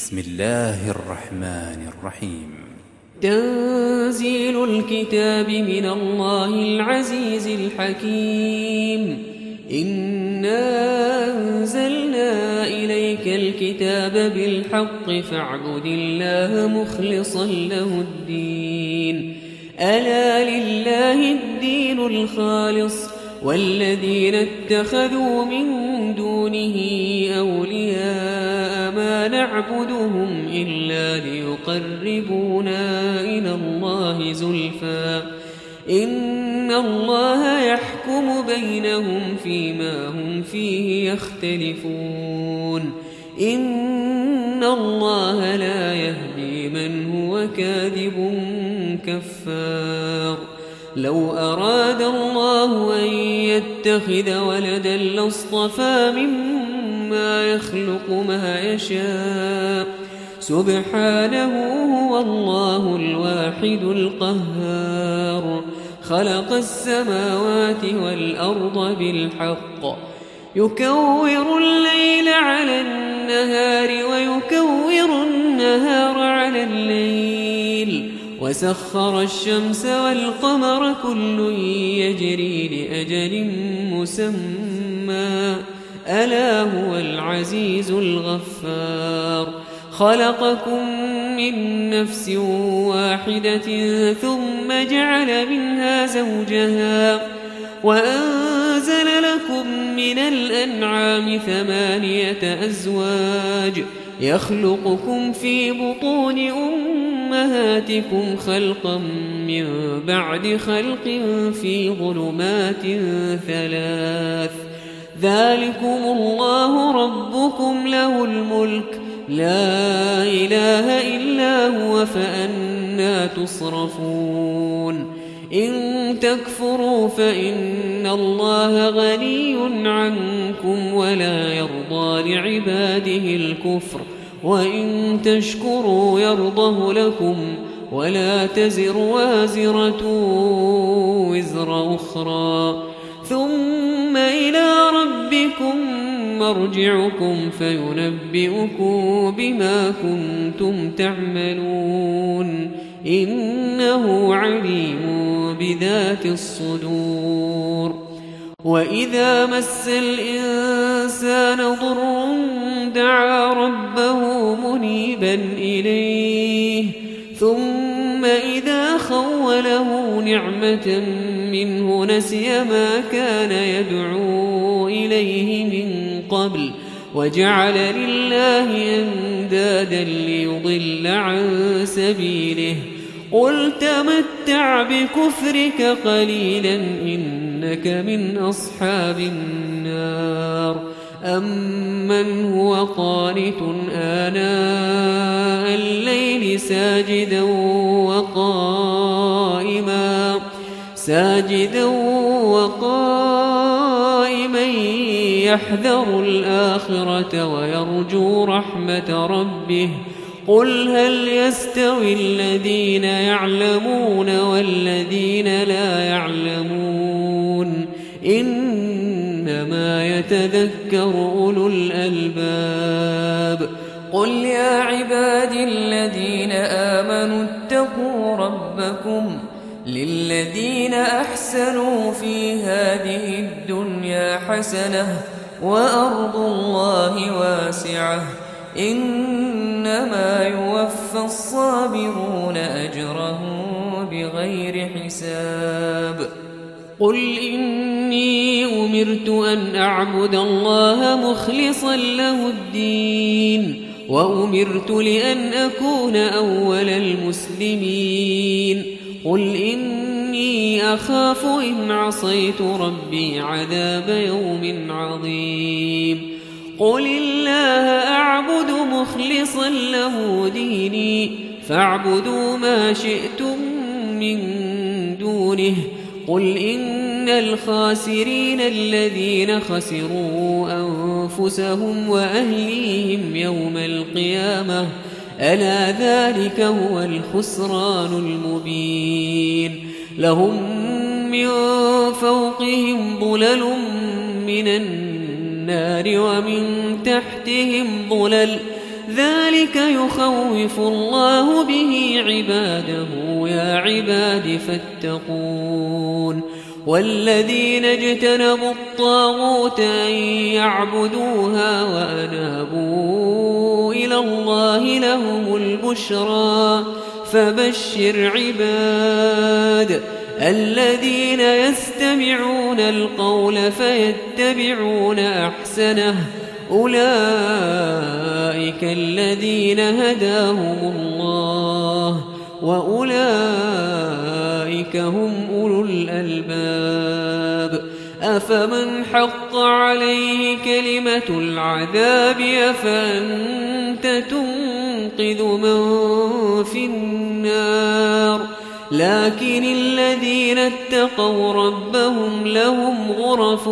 بسم الله الرحمن الرحيم. تنزيل الكتاب من الله العزيز الحكيم. إنا أنزلنا إليك الكتاب بالحق فاعبد الله مخلصا له الدين. ألا لله الدين الخالص والذين اتخذوا من دونه أولياء ما نعبدهم إلا ليقربونا إلى الله زلفى إن الله يحكم بينهم فيما هم فيه يختلفون. إن الله لا يهدي من هو كاذب كفار. لو أراد الله أن يتخذ ولدا لاصطفى مما يخلق ما يشاء سبحانه هو الله الواحد القهار. خلق السماوات والأرض بالحق يكور الليل على النهار ويكور النهار على الليل وسخر الشمس والقمر كل يجري لأجل مسمى ألا هو العزيز الغفار. خلقكم من نفس واحدة ثم جعل منها زوجها وأنزل لكم من الأنعام 8 أزواج يخلقكم في بطون أمهاتكم خلقا من بعد خلق في ظلمات 3. ذلكم الله ربكم له الملك لا إله إلا هو فأنى تصرفون. إن تكفروا فإن الله غني عنكم ولا يرضى لعباده الكفر وإن تشكروا يرضه لكم ولا تزر وازرة وزر أخرى ثم إلى ربكم مرجعكم فينبئكم بما كنتم تعملون إنه عليم بذات الصدور. وإذا مس الإنسان ضر دعا ربه منيبا إليه ثم إذا خوله نعمة منه نسي ما كان يدعو إليه من قبل وجعل لله أندادا ليضل عن سبيله. قل تمتع بكفرك قليلا إنك من أصحاب النار. أمن هو قانت آناء الليل ساجدا وقائما يحذر الآخرة ويرجو رحمة ربه. قل هل يستوي الذين يعلمون والذين لا يعلمون إنما يتذكر أولو الألباب. قل يا عبادي الذين آمنوا اتقوا ربكم للذين أحسنوا في هذه الدنيا حسنة وأرض الله واسعة إنما يوفى الصابرون أجرهم بغير حساب. قل إني أمرت أن أعبد الله مخلصا له الدين وأمرت لأن أكون أول المسلمين. قل إني أخاف إن عصيت ربي عذاب يوم عظيم. قل الله أعبد مخلصا له ديني فاعبدوا ما شئتم من دونه. قل إن الخاسرين الذين خسروا أنفسهم وأهليهم يوم القيامة ألا ذلك هو الخسران المبين. لهم من فوقهم ظلل من النار ومن تحتهم ظلل ذلك يخوف الله به عباده يا عباد فاتقون والذين اجتنبوا الطاغوت أن يعبدوها وأنابوا إلى الله لهم البشرى فبشر عباد الذين يستمعون القول فيتبعون أحسنه أولئك الذين هداهم الله وأولئك هم أولو الألباب أفمن حق عليه كلمة العذاب أفأنت تنقذ من في النار لكن الذين اتقوا ربهم لهم غرف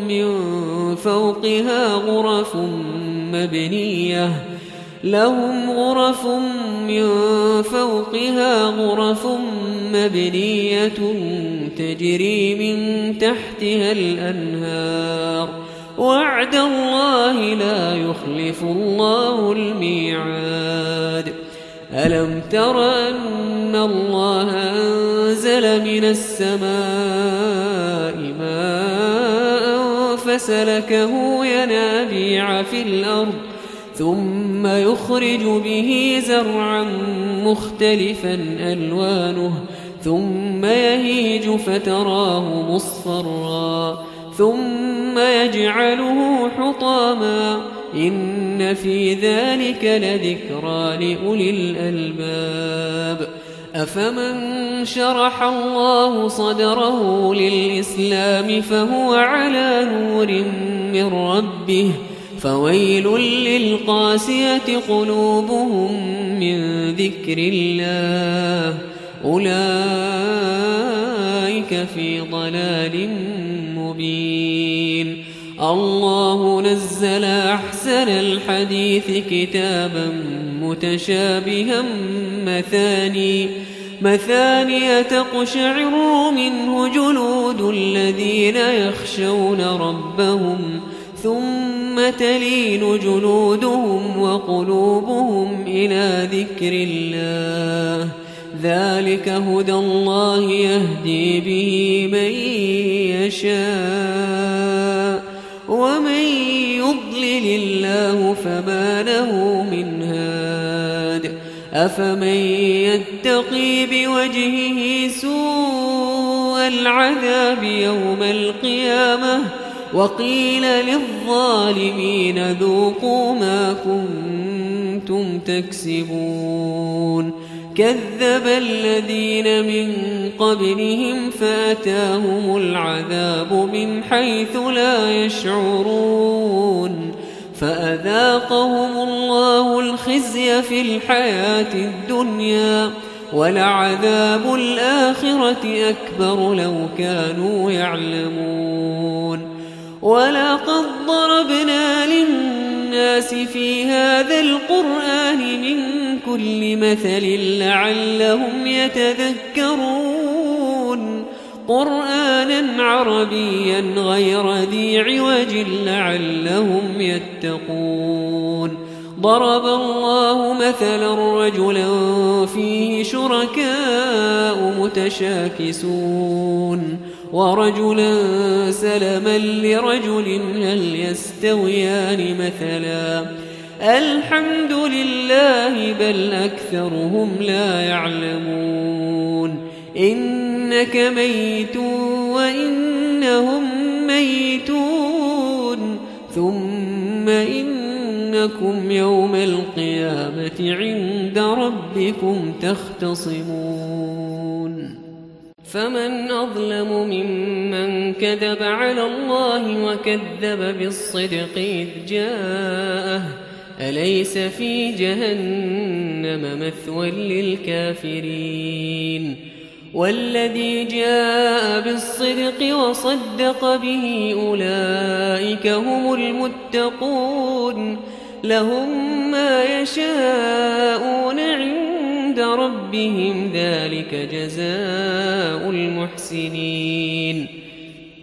من فوقها غرف مبنية تجري من تحتها الأنهار وعد الله لا يخلف الله الميعاد ألم تر أن الله أنزل من السماء ماء فسلكه ينابيع في الأرض ثم يخرج به زرعا مختلفا ألوانه ثم يهيج فتراه مصفرا ثم يجعله حطاما إن في ذلك لذكرى لأولي الألباب أفمن شرح الله صدره للإسلام فهو على نور من ربه فويل للقاسية قلوبهم من ذكر الله أولئك في ضلال مبين الله نزل أحسن الحديث كتابا متشابها مثاني تقشعر منه جلود الذين يخشون ربهم ثم تلين جلودهم وقلوبهم إلى ذكر الله ذلك هدى الله يهدي به من يشاء ومن يضلل الله فما له من هاد أفمن يتقي بوجهه سوء العذاب يوم القيامة وقيل للظالمين ذوقوا ما كنتم تكسبون كذب الذين من قبلهم فأتاهم العذاب من حيث لا يشعرون فأذاقهم الله الخزي في الحياة الدنيا ولعذاب الآخرة أكبر لو كانوا يعلمون ولقد ضربنا للناس في هذا القرآن من كل مثل لعلهم يتذكرون قرآنا عربيا غير ذي عوج لعلهم يتقون ضرب الله مثلا رجلا فيه شركاء متشاكسون ورجلا سلما لرجل هل يستويان مثلا الحمد لله بل أكثرهم لا يعلمون إنك ميت وإنهم ميتون ثم إنكم يوم القيامة عند ربكم تختصمون فمن أظلم ممن كذب على الله وكذب بالصدق إذ جاءه أليس في جهنم مثوى للكافرين والذي جاء بالصدق وصدق به أولئك هم المتقون لهم ما يشاءون عند ربهم ذلك جزاء المحسنين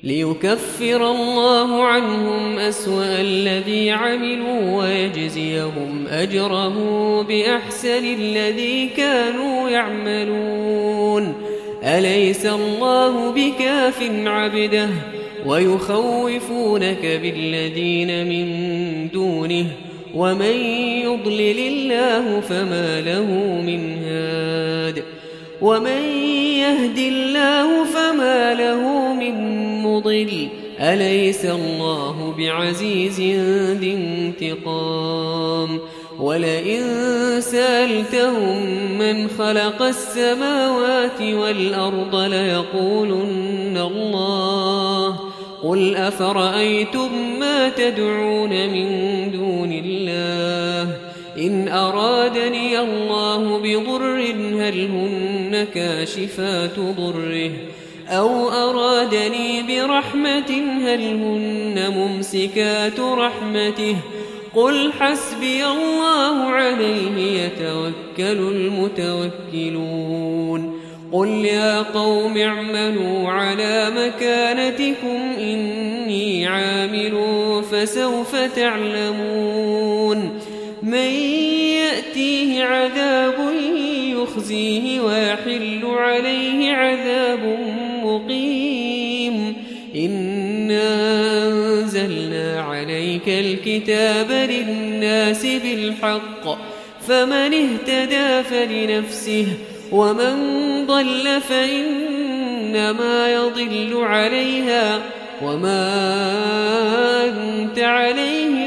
ليكفر الله عنهم أسوأ الذي عملوا ويجزيهم أجره بأحسن الذي كانوا يعملون. أليس الله بكاف عبده ويخوفونك بالذين من دونه ومن يضلل الله فما له من هاد ومن يهد الله فما له من مضل. أليس الله بعزيز ذي انتقام. ولئن سألتهم من خلق السماوات والأرض ليقولن الله قل أفرأيتم ما تدعون من دون الله إن أرادني الله بضر هل هن كاشفات ضره أو أرادني برحمة هل هن ممسكات رحمته قل حسبي الله عليه يتوكل المتوكلون. قل يا قوم اعملوا على مكانتكم إني عامل فسوف تعلمون من يأتيه عذاب يخزيه ويحل عليه عذاب مقيم. إنا أنزلنا عليك الكتاب للناس بالحق فمن اهتدى فلنفسه ومن ضل فإنما يضل عليها وما أنت عليهم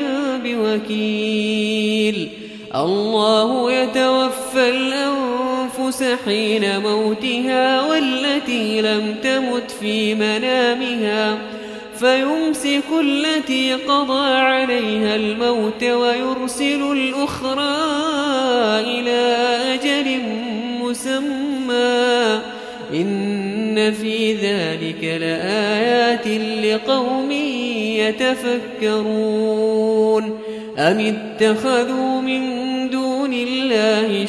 بوكيل. الله يتوفى الأنفس حين موتها والتي لم تمت في منامها فيمسك التي قضى عليها الموت ويرسل الأخرى إلى أجل مسمى إن في ذلك لآيات لقوم يتفكرون. أم اتخذوا من دون الله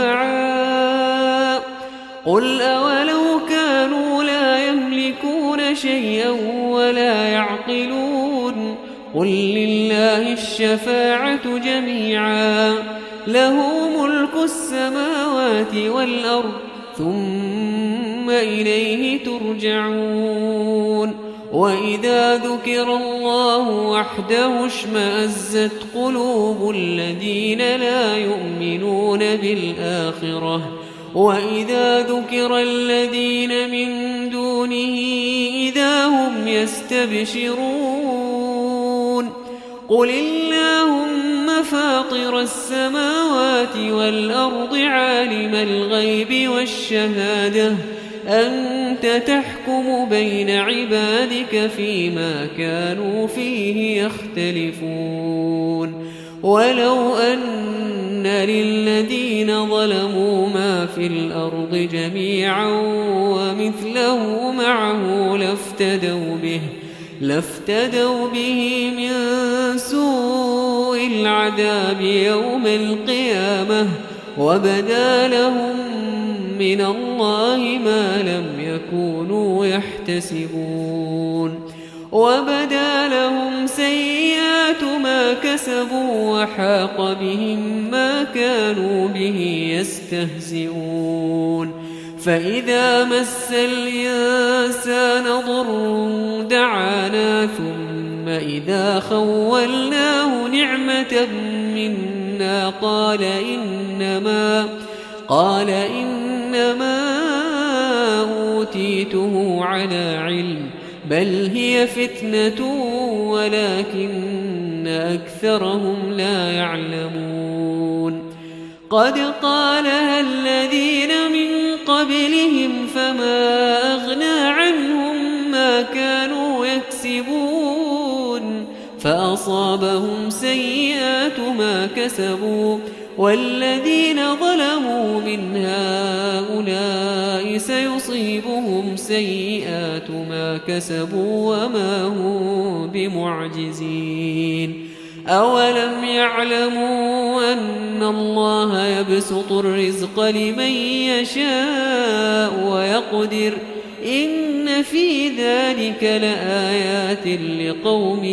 شفعاء قل أولو كانوا لا يملكون شيئا ولا يعقلون قل لله الشفاعة جميعا له ملك السماوات والأرض ثم إليه ترجعون. وإذا ذكر الله وحده اشمأزت قلوب الذين لا يؤمنون بالآخرة وإذا ذكر الذين من دونه إذا هم يستبشرون. قل اللهم فاطر السماوات والأرض عالم الغيب والشهادة أنت تحكم بين عبادك فيما كانوا فيه يختلفون. ولو أن للذين ظلموا ما في الأرض جميعا ومثله معه لافتدوا به من سوء العذاب يوم القيامة وبدا لهم من الله ما لم يكونوا يحتسبون. وبدا لهم سيئات ما كسبوا وحاق بهم ما كانوا به يستهزئون. فإذا مس الإنسان ضر دعانا ثم إذا خولناه نعمة منا قال إنما أوتيته على علم بل هي فتنة ولكن أكثرهم لا يعلمون. قد قالها الذين من قبلهم فما أغنى عنهم ما كانوا يكسبون فأصابهم سيئات ما كسبوا والذين ظلموا من هؤلاء سيصيبهم سيئات ما كسبوا وما هم بمعجزين. أولم يعلموا أن الله يبسط الرزق لمن يشاء إن في ذلك لآيات لقوم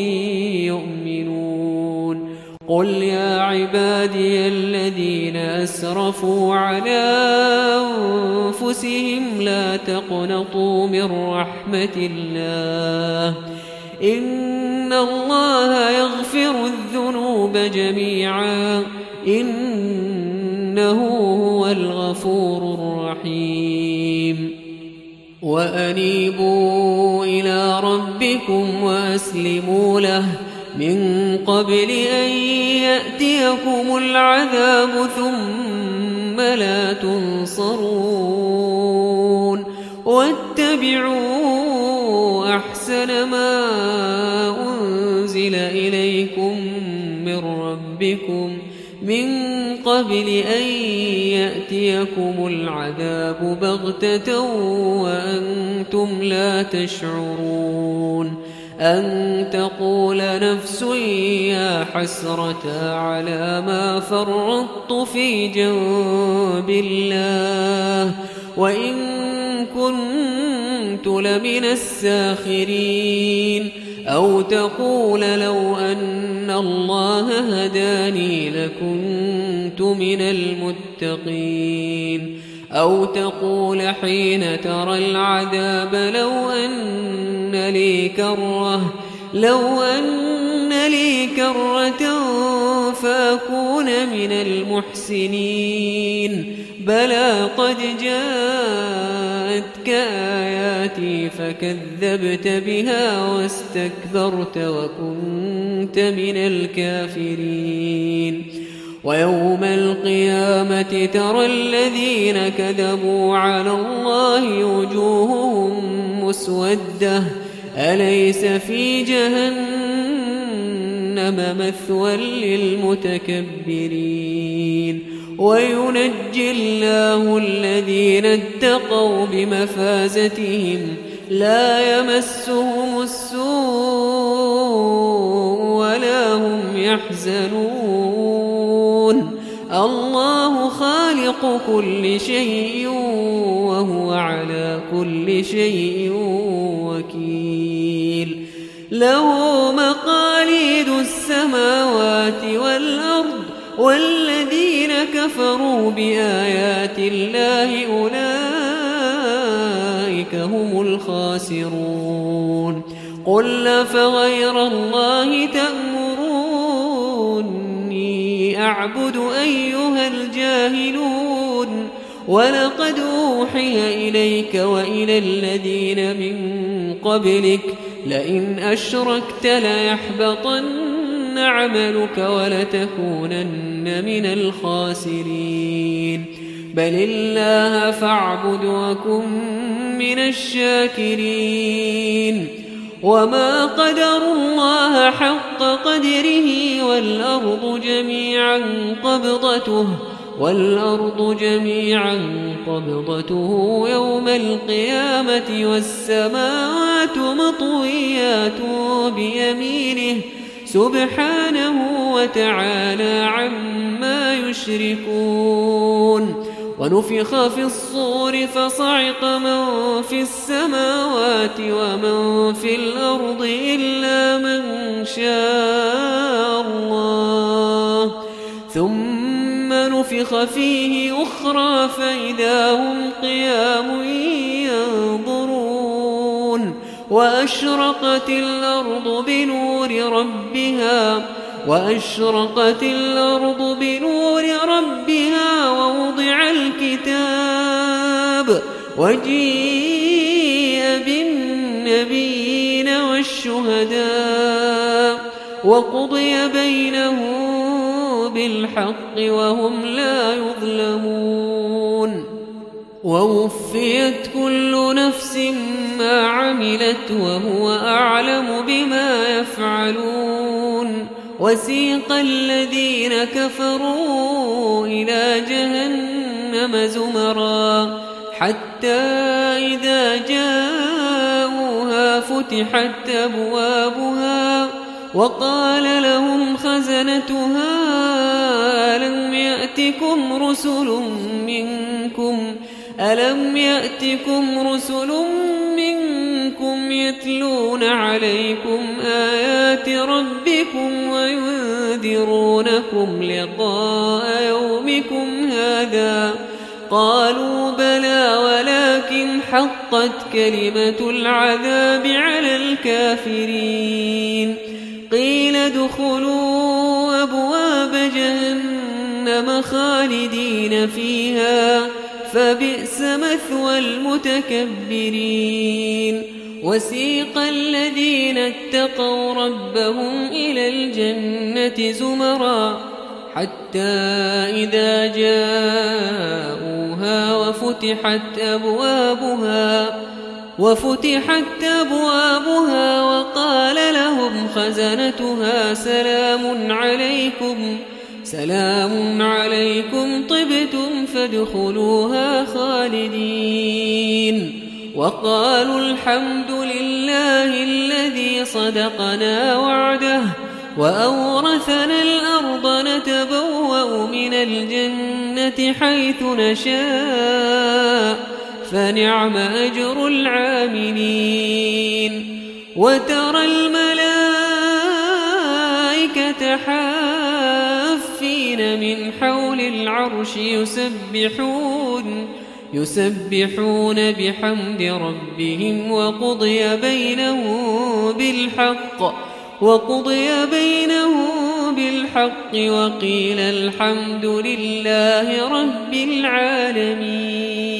يؤمنون قل يا عبادي الذين أسرفوا على أنفسهم لا تقنطوا من رحمة الله إن الله يغفر الذنوب جميعا إنه هو الغفور الرحيم وأنيبوا إلى ربكم وأسلموا له من قبل أن يأتيكم العذاب ثم لا تنصرون واتبعوا أحسن ما أنزل إليكم من ربكم من قبل أن يأتيكم العذاب بغتة وأنتم لا تشعرون أن تقول نفس يا حسرة على ما فرطت في جنب الله وإن كنت لمن الساخرين أو تقول لو أن الله هداني لكنت من المتقين أو تقول حين ترى العذاب لو أن لي كرة فأكون من المحسنين بلى قد جاءتك آياتي فكذبت بها واستكبرت وكنت من الكافرين ويوم القيامة ترى الذين كذبوا على الله وجوههم مسودة أليس في جهنم مثوى للمتكبرين وينجي الله الذين اتقوا بمفازتهم لا يمسهم السوء ولا هم يحزنون الله خالق كل شيء وهو على كل شيء وكيل له مقاليد السماوات والأرض والذين كفروا بآيات الله أولئك هم الخاسرون قل أفغير الله تأمروني أعبد أيها الجاهلون ولقد أوحي إليك وإلى الذين من قبلك لئن أشركت ليحبطن عملك ولتكونن من الخاسرين بل الله فاعبد وكن من الشاكرين وما قدروا الله حق قدره والأرض جميعا قبضته يوم القيامة والسماوات مطويات بيمينه سبحانه وتعالى عما يشركون ونفخ في الصور فصعق من في السماوات ومن في الأرض إلا من شاء الله ثم نفخ فيه أخرى فإذا هم قيام ينظرون وأشرقت الأرض بنور ربها ووضع الكتاب وجيء بالنبيين والشهداء وقضي بينهم بالحق وهم لا يظلمون ووفيت كل نفس ما عملت وهو أعلم بما يفعلون وسيق الذين كفروا إلى جهنم زمرا حتى إذا جاءوها فتحت أبوابها وقال لهم خزنتها ألم يأتكم رسل منكم ألم يأتكم رسل منكم يتلون عليكم آيات ربكم وينذرونكم لقاء يومكم هذا؟ قالوا بلى ولكن حقت كلمة العذاب على الكافرين. قيل ادخلوا أبواب جهنم خالدين فيها فبئس مثوى المتكبرين. وسيق الذين اتقوا ربهم إلى الجنة زمرا حتى إذا جاءوها وفتحت أبوابها وقال لهم خزنتها سلام عليكم طبتم فادخلوها خالدين. وقالوا الحمد لله الذي صدقنا وعده وأورثنا الأرض نتبوأ من الجنة حيث نشاء فنعم أجر العاملين. وترى الملائكة حافين من حول العرش يسبحون بحمد ربهم وقضي بينهم بالحق وقيل الحمد لله رب العالمين.